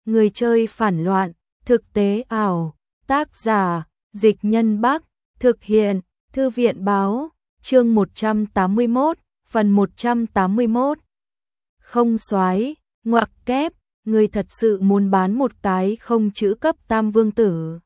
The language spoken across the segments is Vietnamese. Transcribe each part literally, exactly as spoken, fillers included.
Người chơi phản loạn, thực tế ảo, tác giả, Dịch Nhân Bắc, thực hiện, Thư viện báo, chương một trăm tám mươi mốt, phần một trăm tám mươi mốt. Không soái, ngoặc kép, người thật sự muốn bán một cái không chữ cấp tam vương tử.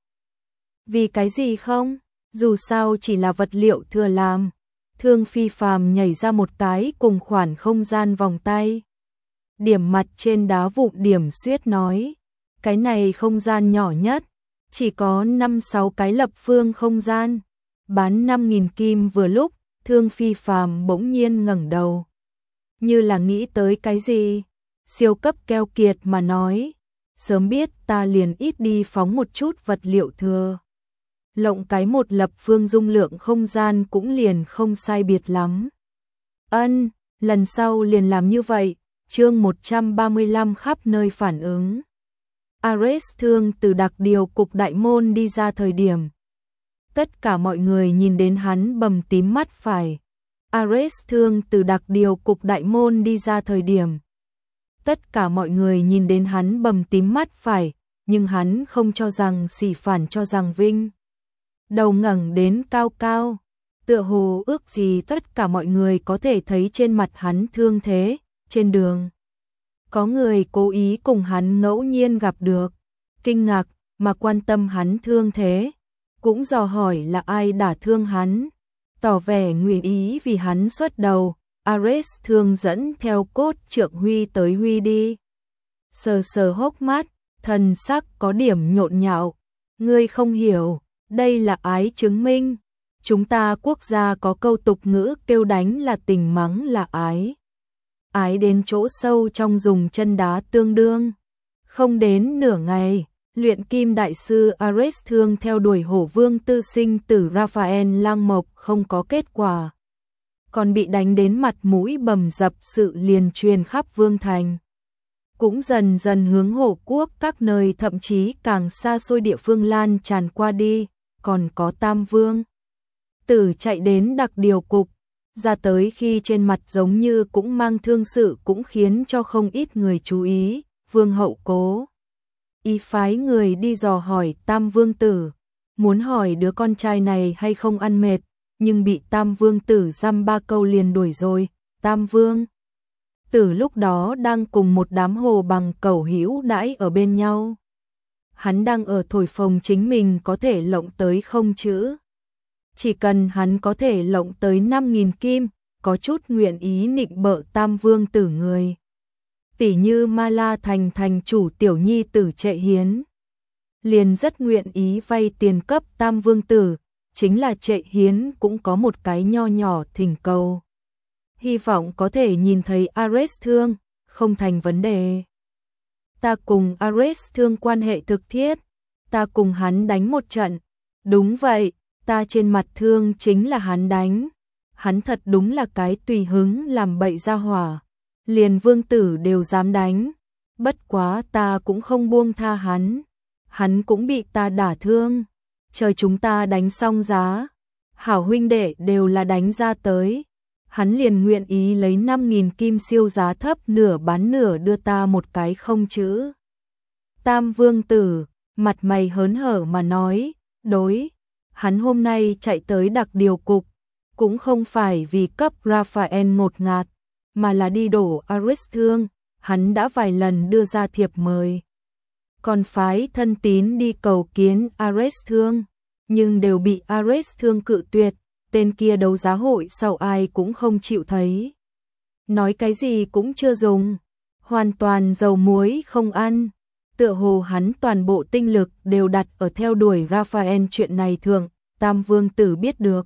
Vì cái gì không? Dù sao chỉ là vật liệu thừa làm. Thương Phi Phàm nhảy ra một cái cùng khoản không gian vòng tay. Điểm mặt trên đá vụn điểm xuyết nói. Cái này không gian nhỏ nhất, chỉ có năm sáu cái lập phương không gian. Bán năm nghìn kim vừa lúc, Thương Phi Phàm bỗng nhiên ngẩng đầu. Như là nghĩ tới cái gì? Siêu cấp keo kiệt mà nói. Sớm biết ta liền ít đi phóng một chút vật liệu thừa. Lộng cái một lập phương dung lượng không gian cũng liền không sai biệt lắm. Ân, lần sau liền làm như vậy. Chương một trăm ba mươi lăm khắp nơi phản ứng. Ares Thương từ đặc điều cục đại môn đi ra thời điểm. Tất cả mọi người nhìn đến hắn bầm tím mắt phải. Ares Thương từ đặc điều cục đại môn đi ra thời điểm. Tất cả mọi người nhìn đến hắn bầm tím mắt phải, nhưng hắn không cho rằng xỉ phản cho rằng vinh. Đầu ngẩng đến cao cao, tựa hồ ước gì tất cả mọi người có thể thấy trên mặt hắn thương thế, trên đường. Có người cố ý cùng hắn ngẫu nhiên gặp được, kinh ngạc mà quan tâm hắn thương thế, cũng dò hỏi là ai đả thương hắn, tỏ vẻ nguyện ý vì hắn xuất đầu. Ares Thương dẫn theo cốt trượng huy tới huy đi. Sờ sờ hốc mắt, thần sắc có điểm nhộn nhạo. Ngươi không hiểu, đây là ái chứng minh. Chúng ta quốc gia có câu tục ngữ kêu đánh là tình mắng là ái. Ái đến chỗ sâu trong dùng chân đá tương đương. Không đến nửa ngày, luyện kim đại sư Ares Thương theo đuổi hổ vương tư sinh tử Raphael Lang Mộc không có kết quả. Còn bị đánh đến mặt mũi bầm dập, sự liền truyền khắp vương thành. Cũng dần dần hướng hổ quốc các nơi thậm chí càng xa xôi địa phương lan tràn qua đi, còn có Tam Vương Tử chạy đến đặc điều cục, ra tới khi trên mặt giống như cũng mang thương sự cũng khiến cho không ít người chú ý. Vương hậu cố ý phái người đi dò hỏi Tam Vương Tử, muốn hỏi đứa con trai này hay không ăn mệt, nhưng bị Tam Vương Tử dăm ba câu liền đuổi rồi. Tam Vương Tử lúc đó đang cùng một đám hồ bằng cẩu hữu đãi ở bên nhau. Hắn đang ở thổi phồng chính mình có thể lộng tới không chữ. Chỉ cần hắn có thể lộng tới năm nghìn kim, có chút nguyện ý nịnh bợ Tam Vương Tử người. Tỷ như Ma La Thành thành chủ tiểu nhi tử Trệ Hiến. Liền rất nguyện ý vay tiền cấp Tam Vương Tử. Chính là Trệ Hiến cũng có một cái nho nhỏ thỉnh cầu. Hy vọng có thể nhìn thấy Ares Thương, không thành vấn đề. Ta cùng Ares Thương quan hệ thực thiết, ta cùng hắn đánh một trận. Đúng vậy, ta trên mặt thương chính là hắn đánh. Hắn thật đúng là cái tùy hứng làm bậy ra hỏa. Liền vương tử đều dám đánh. Bất quá ta cũng không buông tha hắn. Hắn cũng bị ta đả thương. Chờ chúng ta đánh xong giá, hảo huynh đệ đều là đánh ra tới. Hắn liền nguyện ý lấy năm nghìn kim siêu giá thấp nửa bán nửa đưa ta một cái không chữ. Tam Vương Tử, mặt mày hớn hở mà nói, đối, hắn hôm nay chạy tới đặc điều cục, cũng không phải vì cấp Raphael ngột ngạt, mà là đi đổ Ares Thương, hắn đã vài lần đưa ra thiệp mời. Còn phái thân tín đi cầu kiến Ares Thương, nhưng đều bị Ares Thương cự tuyệt, tên kia đấu giá hội sau ai cũng không chịu thấy. Nói cái gì cũng chưa dùng, hoàn toàn dầu muối không ăn, tựa hồ hắn toàn bộ tinh lực đều đặt ở theo đuổi Raphael chuyện này thường. Tam Vương Tử biết được.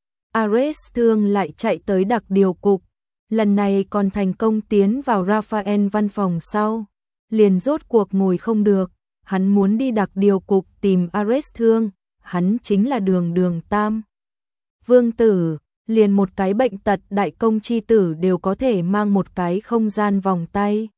Ares Thương lại chạy tới đặc điều cục, lần này còn thành công tiến vào Raphael văn phòng sau. Liền rốt cuộc ngồi không được, hắn muốn đi đặc điều cục tìm Ares Thương, hắn chính là đường đường Tam Vương Tử, liền một cái bệnh tật đại công chi tử đều có thể mang một cái không gian vòng tay.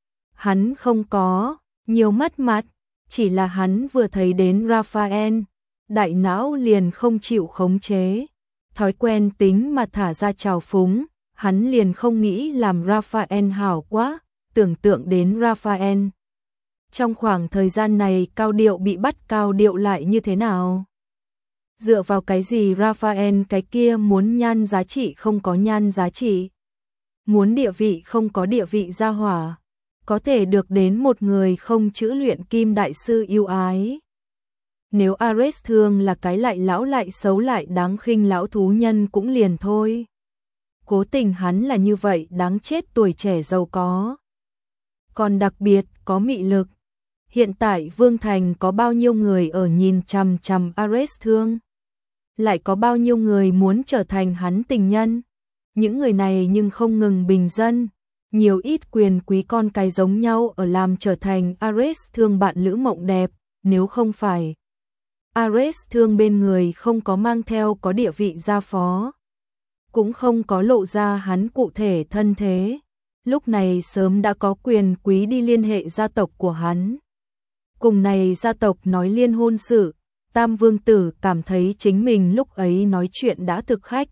Hắn không có, nhiều mất mặt, chỉ là hắn vừa thấy đến Raphael, đại não liền không chịu khống chế, thói quen tính mà thả ra trào phúng, hắn liền không nghĩ làm Raphael hảo quá, tưởng tượng đến Raphael Trong khoảng thời gian này cao điệu bị bắt cao điệu lại như thế nào? Dựa vào cái gì Raphael cái kia muốn nhan giá trị không có nhan giá trị? Muốn địa vị không có địa vị gia hỏa? Có thể được đến một người không chữ luyện kim đại sư yêu ái? Nếu Ares Thương là cái lại lão lại xấu lại đáng khinh lão thú nhân cũng liền thôi. Cố tình hắn là như vậy đáng chết tuổi trẻ giàu có. Còn đặc biệt có mị lực. Hiện tại Vương Thành có bao nhiêu người ở nhìn chằm chằm Ares Thương? Lại có bao nhiêu người muốn trở thành hắn tình nhân? Những người này nhưng không ngừng bình dân. Nhiều ít quyền quý con cái giống nhau ở làm trở thành Ares Thương bạn lữ mộng đẹp. Nếu không phải Ares Thương bên người không có mang theo có địa vị gia phó, cũng không có lộ ra hắn cụ thể thân thế, lúc này sớm đã có quyền quý đi liên hệ gia tộc của hắn. Cùng này gia tộc nói liên hôn sự, Tam Vương Tử cảm thấy chính mình lúc ấy nói chuyện đã thực khách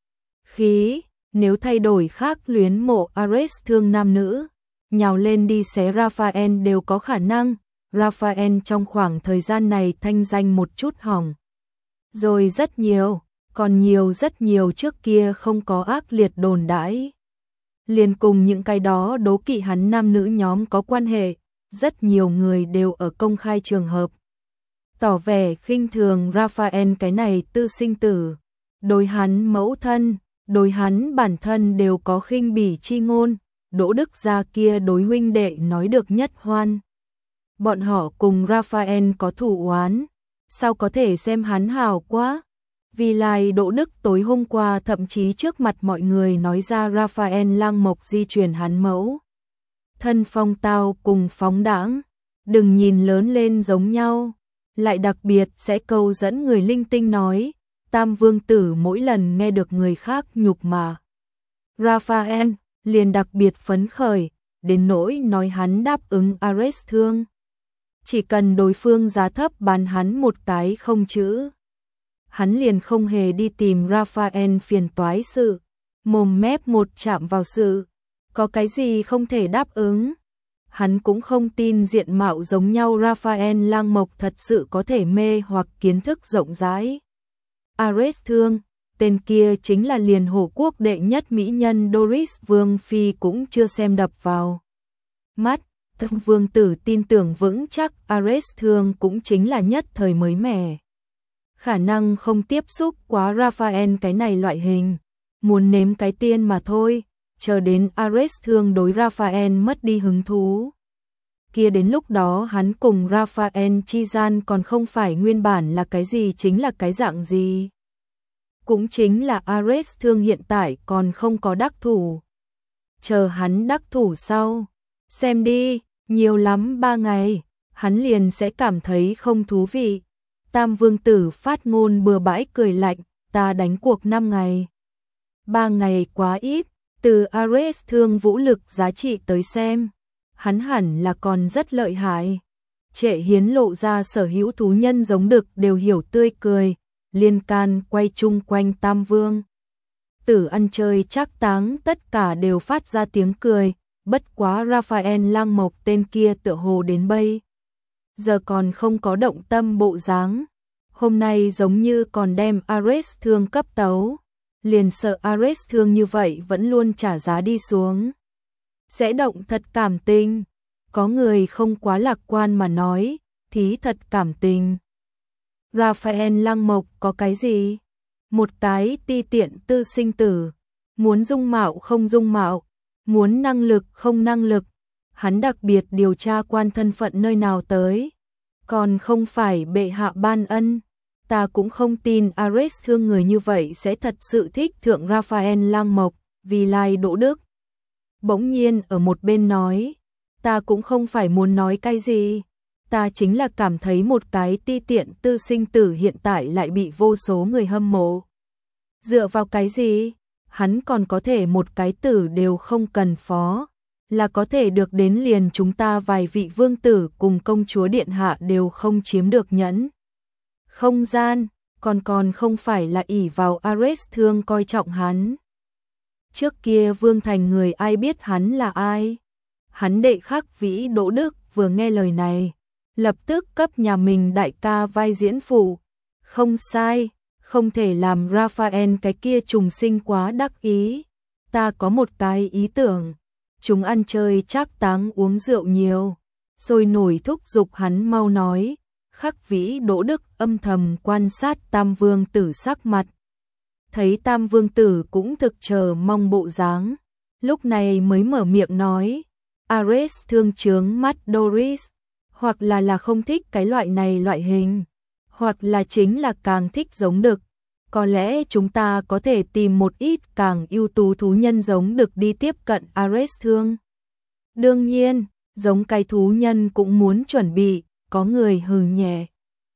khí, nếu thay đổi khác luyến mộ Ares Thương nam nữ, nhào lên đi xé Raphael đều có khả năng. Raphael trong khoảng thời gian này thanh danh một chút hỏng. Rồi rất nhiều, còn nhiều rất nhiều trước kia không có ác liệt đồn đãi. Liền cùng những cái đó đố kỵ hắn nam nữ nhóm có quan hệ, rất nhiều người đều ở công khai trường hợp. Tỏ vẻ khinh thường Raphael cái này tư sinh tử. Đối hắn mẫu thân, đối hắn bản thân đều có khinh bỉ chi ngôn. Đỗ Đức gia kia đối huynh đệ nói được nhất hoan. Bọn họ cùng Raphael có thủ oán, sao có thể xem hắn hào quá? Vì lại Đỗ Đức tối hôm qua thậm chí trước mặt mọi người nói ra Raphael lang mộc di truyền hắn mẫu. Thân phong tao cùng phóng đãng, đừng nhìn lớn lên giống nhau, lại đặc biệt sẽ câu dẫn người linh tinh nói, Tam Vương Tử mỗi lần nghe được người khác nhục mà. Raphael liền đặc biệt phấn khởi, đến nỗi nói hắn đáp ứng Ares Thương. Chỉ cần đối phương giá thấp bán hắn một cái không chữ, hắn liền không hề đi tìm Raphael phiền toái sự, mồm mép một chạm vào sự, có cái gì không thể đáp ứng. Hắn cũng không tin diện mạo giống nhau Raphael lang mộc thật sự có thể mê hoặc kiến thức rộng rãi. Ares Thương, tên kia chính là liền hổ quốc đệ nhất mỹ nhân Doris Vương Phi cũng chưa xem đập vào mắt. Tam Vương Tử tin tưởng vững chắc Ares Thương cũng chính là nhất thời mới mẻ. Khả năng không tiếp xúc quá Raphael cái này loại hình, muốn nếm cái tiên mà thôi, chờ đến Ares Thương đối Raphael mất đi hứng thú. Kia đến lúc đó hắn cùng Raphael chi gian còn không phải nguyên bản là cái gì chính là cái dạng gì. Cũng chính là Ares Thương hiện tại còn không có đắc thủ. Chờ hắn đắc thủ sau, xem đi, nhiều lắm ba ngày, hắn liền sẽ cảm thấy không thú vị. Tam Vương Tử phát ngôn bừa bãi cười lạnh, ta đánh cuộc năm ngày. Ba ngày quá ít, từ Ares Thương vũ lực giá trị tới xem, hắn hẳn là còn rất lợi hại. Trệ Hiến lộ ra sở hữu thú nhân giống đực đều hiểu tươi cười, liên can quay chung quanh Tam Vương Tử ăn chơi trác táng tất cả đều phát ra tiếng cười. Bất quá Raphael lang mộc tên kia tựa hồ đến bây giờ còn không có động tâm bộ dáng. Hôm nay giống như còn đem Ares Thương cấp tấu, liền sợ Ares Thương như vậy vẫn luôn trả giá đi xuống, sẽ động thật cảm tình. Có người không quá lạc quan mà nói, thí thật cảm tình. Raphael lang mộc có cái gì? Một cái ti tiện tư sinh tử, muốn dung mạo không dung mạo, muốn năng lực không năng lực, hắn đặc biệt điều tra quan thân phận nơi nào tới, còn không phải bệ hạ ban ân. Ta cũng không tin Ares Thương người như vậy sẽ thật sự thích thượng Raphael lang mộc. Vì lai Đỗ Đức bỗng nhiên ở một bên nói, ta cũng không phải muốn nói cái gì, ta chính là cảm thấy một cái ti tiện tư sinh tử hiện tại lại bị vô số người hâm mộ. Dựa vào cái gì? Hắn còn có thể một cái tử đều không cần phó, là có thể được đến liền chúng ta vài vị vương tử cùng công chúa điện hạ đều không chiếm được nhẫn không gian, còn còn không phải là ỷ vào Ares Thương coi trọng hắn. Trước kia Vương Thành người ai biết hắn là ai? Hắn đệ khắc vĩ Đỗ Đức vừa nghe lời này, lập tức cấp nhà mình đại ca vai diễn phụ. Không sai, không thể làm Raphael cái kia trùng sinh quá đắc ý. Ta có một cái ý tưởng, chúng ăn chơi trác táng uống rượu nhiều, rồi nổi thúc giục hắn mau nói. Khắc Vĩ Đỗ Đức âm thầm quan sát Tam Vương Tử sắc mặt. Thấy Tam Vương Tử cũng thực chờ mong bộ dáng, lúc này mới mở miệng nói. Ares thương chướng mắt Doris, hoặc là là không thích cái loại này loại hình, hoặc là chính là càng thích giống đực. Có lẽ chúng ta có thể tìm một ít càng ưu tú thú nhân giống đực đi tiếp cận Ares thương. Đương nhiên, giống cái thú nhân cũng muốn chuẩn bị, có người hừ nhẹ.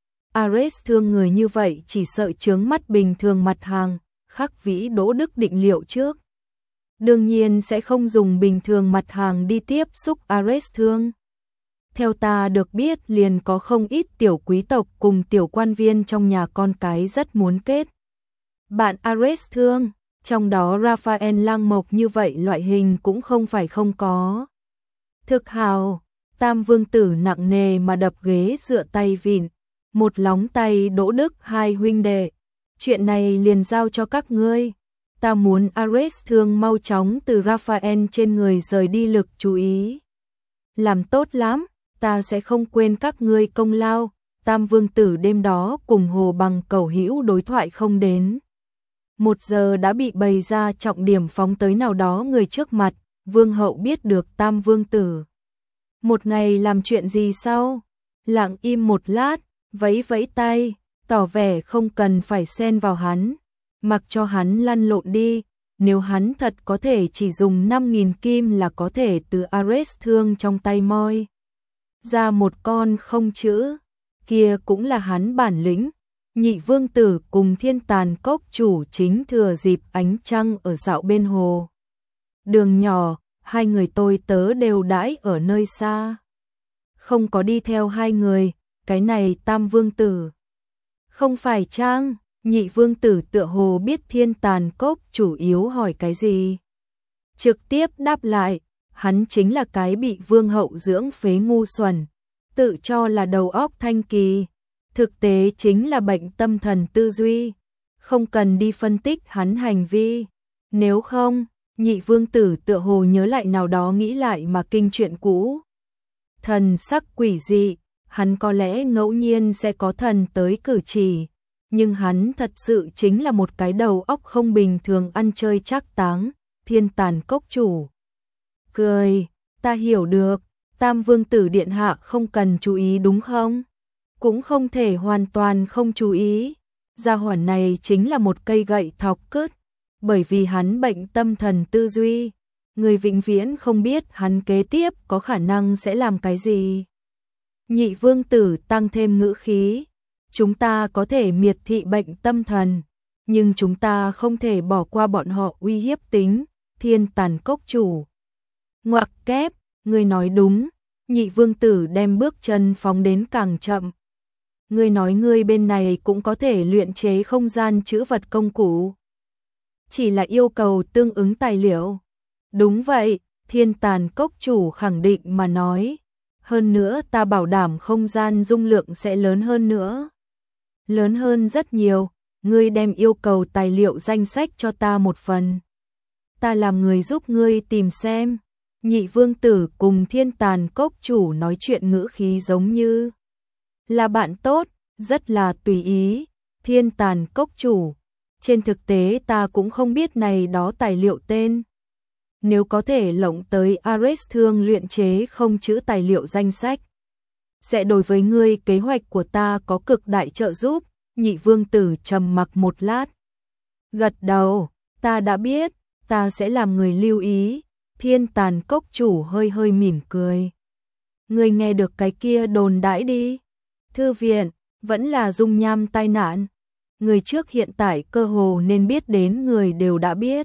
Ares thương người như vậy chỉ sợ chướng mắt bình thường mặt hàng, Khắc Vĩ Đỗ Đức định liệu trước. Đương nhiên sẽ không dùng bình thường mặt hàng đi tiếp xúc Ares thương. Theo ta được biết liền có không ít tiểu quý tộc cùng tiểu quan viên trong nhà con cái rất muốn kết bạn Ares thương, trong đó Raphael Lang Mộc như vậy loại hình cũng không phải không có. Thực hào, Tam Vương Tử nặng nề mà đập ghế dựa tay vịn, một lóng tay Đỗ Đức hai huynh đệ. Chuyện này liền giao cho các ngươi. Ta muốn Ares thương mau chóng từ Raphael trên người rời đi lực chú ý. Làm tốt lắm, ta sẽ không quên các ngươi công lao. Tam Vương Tử đêm đó cùng Hồ Bằng Cẩu hữu đối thoại không đến một giờ đã bị bày ra trọng điểm phóng tới nào đó người trước mặt. Vương hậu biết được Tam Vương Tử một ngày làm chuyện gì sau, lặng im một lát, vẫy vẫy tay, tỏ vẻ không cần phải xen vào hắn, mặc cho hắn lăn lộn đi. Nếu hắn thật có thể chỉ dùng năm nghìn kim là có thể từ Ares thương trong tay moi ra một con không chữ, kia cũng là hắn bản lĩnh. Nhị Vương Tử cùng Thiên Tàn Cốc chủ chính thừa dịp ánh trăng ở dạo bên hồ đường nhỏ, hai người tôi tớ đều đãi ở nơi xa, không có đi theo hai người. Cái này Tam Vương Tử không phải chăng? Nhị Vương Tử tựa hồ biết Thiên Tàn Cốc chủ yếu hỏi cái gì, trực tiếp đáp lại. Hắn chính là cái bị Vương hậu dưỡng phế ngu xuẩn, tự cho là đầu óc thanh kỳ, thực tế chính là bệnh tâm thần tư duy, không cần đi phân tích hắn hành vi. Nếu không, Nhị Vương Tử tựa hồ nhớ lại nào đó nghĩ lại mà kinh chuyện cũ. Thần sắc quỷ dị, hắn có lẽ ngẫu nhiên sẽ có thần tới cử chỉ, nhưng hắn thật sự chính là một cái đầu óc không bình thường ăn chơi trác táng. Thiên Tàn Cốc chủ cười, ta hiểu được, Tam Vương Tử điện hạ không cần chú ý đúng không? Cũng không thể hoàn toàn không chú ý. Gia hỏa này chính là một cây gậy thọc cứt, bởi vì hắn bệnh tâm thần tư duy, người vĩnh viễn không biết hắn kế tiếp có khả năng sẽ làm cái gì. Nhị Vương Tử tăng thêm ngữ khí, chúng ta có thể miệt thị bệnh tâm thần, nhưng chúng ta không thể bỏ qua bọn họ uy hiếp tính. Thiên Tàn Cốc chủ ngoặc kép, ngươi nói đúng. Nhị Vương Tử đem bước chân phóng đến càng chậm. Ngươi nói ngươi bên này cũng có thể luyện chế không gian trữ vật công cụ, chỉ là yêu cầu tương ứng tài liệu. Đúng vậy, Thiên Tàn Cốc chủ khẳng định mà nói. Hơn nữa ta bảo đảm không gian dung lượng sẽ lớn hơn nữa. Lớn hơn rất nhiều, ngươi đem yêu cầu tài liệu danh sách cho ta một phần. Ta làm người giúp ngươi tìm xem. Nhị Vương Tử cùng Thiên Tàn Cốc chủ nói chuyện ngữ khí giống như là bạn tốt, rất là tùy ý. Thiên Tàn Cốc chủ, trên thực tế ta cũng không biết này đó tài liệu tên. Nếu có thể lộng tới Ares thương luyện chế không chữ tài liệu danh sách, sẽ đối với ngươi kế hoạch của ta có cực đại trợ giúp. Nhị Vương Tử trầm mặc một lát, gật đầu, ta đã biết, ta sẽ làm người lưu ý. Thiên Tàn Cốc chủ hơi hơi mỉm cười. Ngươi nghe được cái kia đồn đãi đi. Thư viện, vẫn là dung nham tai nạn. Người trước hiện tại cơ hồ nên biết đến người đều đã biết.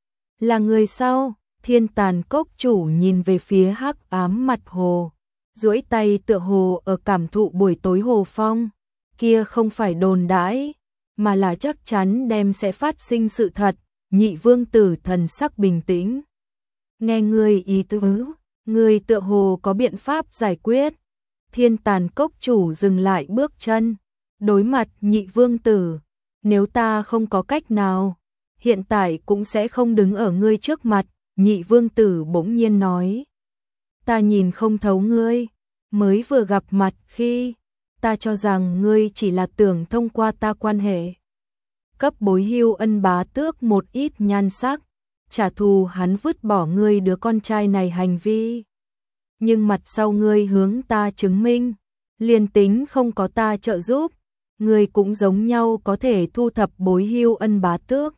Là người sau, Thiên Tàn Cốc chủ nhìn về phía hắc ám mặt hồ, duỗi tay tựa hồ ở cảm thụ buổi tối hồ phong. Kia không phải đồn đãi, mà là chắc chắn đem sẽ phát sinh sự thật. Nhị Vương Tử thần sắc bình tĩnh. Nghe ngươi ý tứ, Ngươi tựa hồ có biện pháp giải quyết. Thiên Tàn Cốc chủ dừng lại bước chân, đối mặt Nhị Vương Tử. Nếu ta không có cách nào, hiện tại cũng sẽ không đứng ở ngươi trước mặt. Nhị Vương Tử bỗng nhiên nói. Ta nhìn không thấu ngươi, mới vừa gặp mặt khi, ta cho rằng ngươi chỉ là tưởng thông qua ta quan hệ. Cấp bối Hưu Ân bá tước một ít nhan sắc, trả thù hắn vứt bỏ ngươi đứa con trai này hành vi. Nhưng mặt sau ngươi hướng ta chứng minh, liền tính không có ta trợ giúp, ngươi cũng giống nhau có thể thu thập bối Hưu Ân bá tước.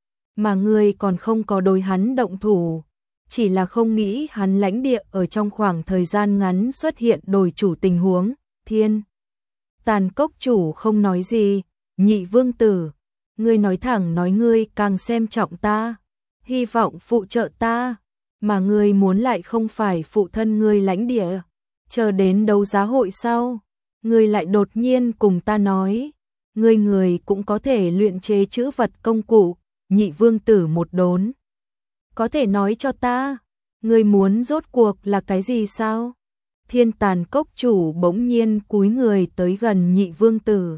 Mà ngươi còn không có đối hắn động thủ, chỉ là không nghĩ hắn lãnh địa ở trong khoảng thời gian ngắn xuất hiện đổi chủ tình huống. Thiên Tàn Cốc chủ không nói gì. Nhị Vương Tử, ngươi nói thẳng nói ngươi càng xem trọng ta, hy vọng phụ trợ ta, mà ngươi muốn lại không phải phụ thân ngươi lãnh địa. Chờ đến đấu giá hội sau, ngươi lại đột nhiên cùng ta nói, ngươi người cũng có thể luyện chế chữ vật công cụ. Nhị Vương Tử một đốn. Có thể nói cho ta, ngươi muốn rốt cuộc là cái gì sao? Thiên Tàn Cốc chủ bỗng nhiên cúi người tới gần Nhị Vương Tử,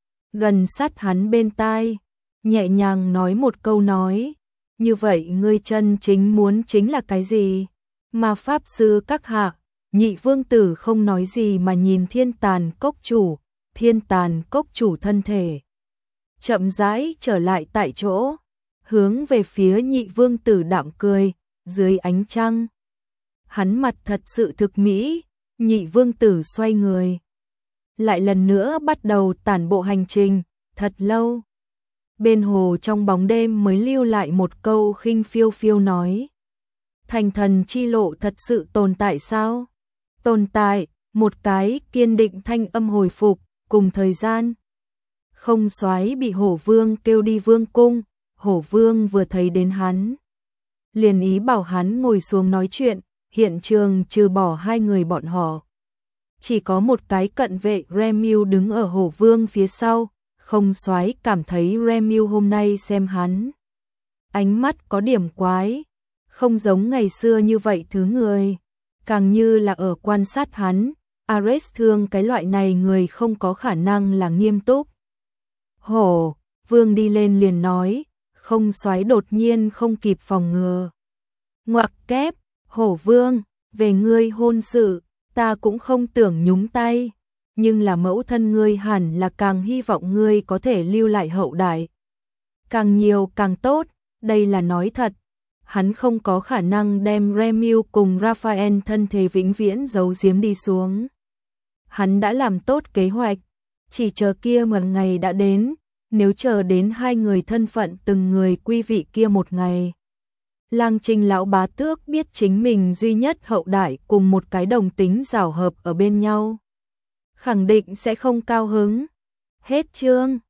gần sát hắn bên tai, nhẹ nhàng nói một câu nói, như vậy ngươi chân chính muốn chính là cái gì? Mà pháp sư các hạ. Nhị Vương Tử không nói gì mà nhìn Thiên Tàn Cốc chủ. Thiên Tàn Cốc chủ thân thể chậm rãi trở lại tại chỗ, hướng về phía Nhị Vương Tử đạm cười, dưới ánh trăng. Hắn mặt thật sự thực mỹ. Nhị Vương Tử xoay người, lại lần nữa bắt đầu tản bộ hành trình. Thật lâu, bên hồ trong bóng đêm mới lưu lại một câu khinh phiêu phiêu nói. Thành thần chi lộ thật sự tồn tại sao? Tồn tại. Một cái kiên định thanh âm hồi phục. Cùng thời gian, Không Soái bị Hổ Vương kêu đi vương cung. Hổ Vương vừa thấy đến hắn, liền ý bảo hắn ngồi xuống nói chuyện. Hiện trường trừ bỏ hai người bọn họ, chỉ có một cái cận vệ Remiu đứng ở Hổ Vương phía sau. Không Soái cảm thấy Remiu hôm nay xem hắn, ánh mắt có điểm quái, không giống ngày xưa như vậy thứ người, càng như là ở quan sát hắn. Ares thương cái loại này người không có khả năng là nghiêm túc. Hổ Vương đi lên liền nói. Không Soái đột nhiên không kịp phòng ngừa, ngoặc kép. Hổ Vương, về ngươi hôn sự, ta cũng không tưởng nhúng tay, nhưng là mẫu thân ngươi hẳn là càng hy vọng ngươi có thể lưu lại hậu đại. Càng nhiều càng tốt, đây là nói thật. Hắn không có khả năng đem Remiu cùng Raphael thân thể vĩnh viễn giấu giếm đi xuống. Hắn đã làm tốt kế hoạch, chỉ chờ kia một ngày đã đến. Nếu chờ đến hai người thân phận từng người quy vị kia một ngày, Lang Trình lão bá tước biết chính mình duy nhất hậu đại cùng một cái đồng tính rào hợp ở bên nhau, khẳng định sẽ không cao hứng. Hết chương.